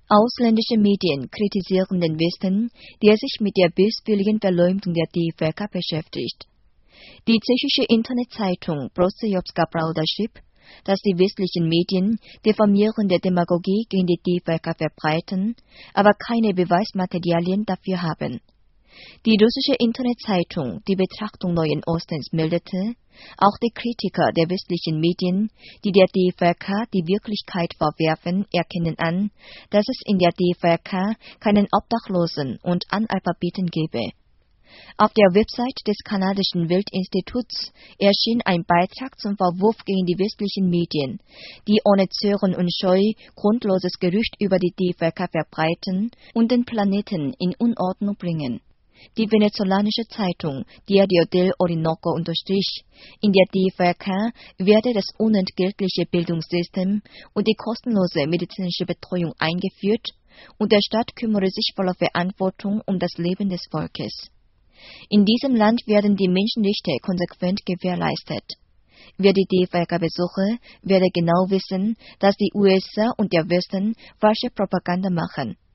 Ausländische Medien kritisieren den Westen, der sich mit der böswilligen Verleumdung der DFRK beschäftigt. Die tschechische Internetzeitung Prostejovská Pravda schrieb, dass die westlichen Medien diffamierende Demagogie gegen die DFRK verbreiten, aber keine Beweismaterialien dafür haben. Die russische Internetzeitung Die Betrachtung Neuen Ostens meldete, auch die Kritiker der westlichen Medien, die der DFRK die Wirklichkeit vorwerfen, erkennen an, dass es in der DFRK keinen Obdachlosen und Analphabeten gebe. Auf der Website des kanadischen Weltinstituts erschien ein Beitrag zum Vorwurf gegen die westlichen Medien, die ohne Zögern und Scheu grundloses Gerücht über die DFRK verbreiten und den Planeten in Unordnung bringen. Die venezolanische Zeitung Diario del Orinoco unterstrich, in der DFRK werde das unentgeltliche Bildungssystem und die kostenlose medizinische Betreuung eingeführt und der Staat kümmere sich voller Verantwortung um das Leben des Volkes. In diesem Land werden die Menschenrechte konsequent gewährleistet. Wer die DFRK besuche, werde genau wissen, dass die USA und der Westen falsche Propaganda machen.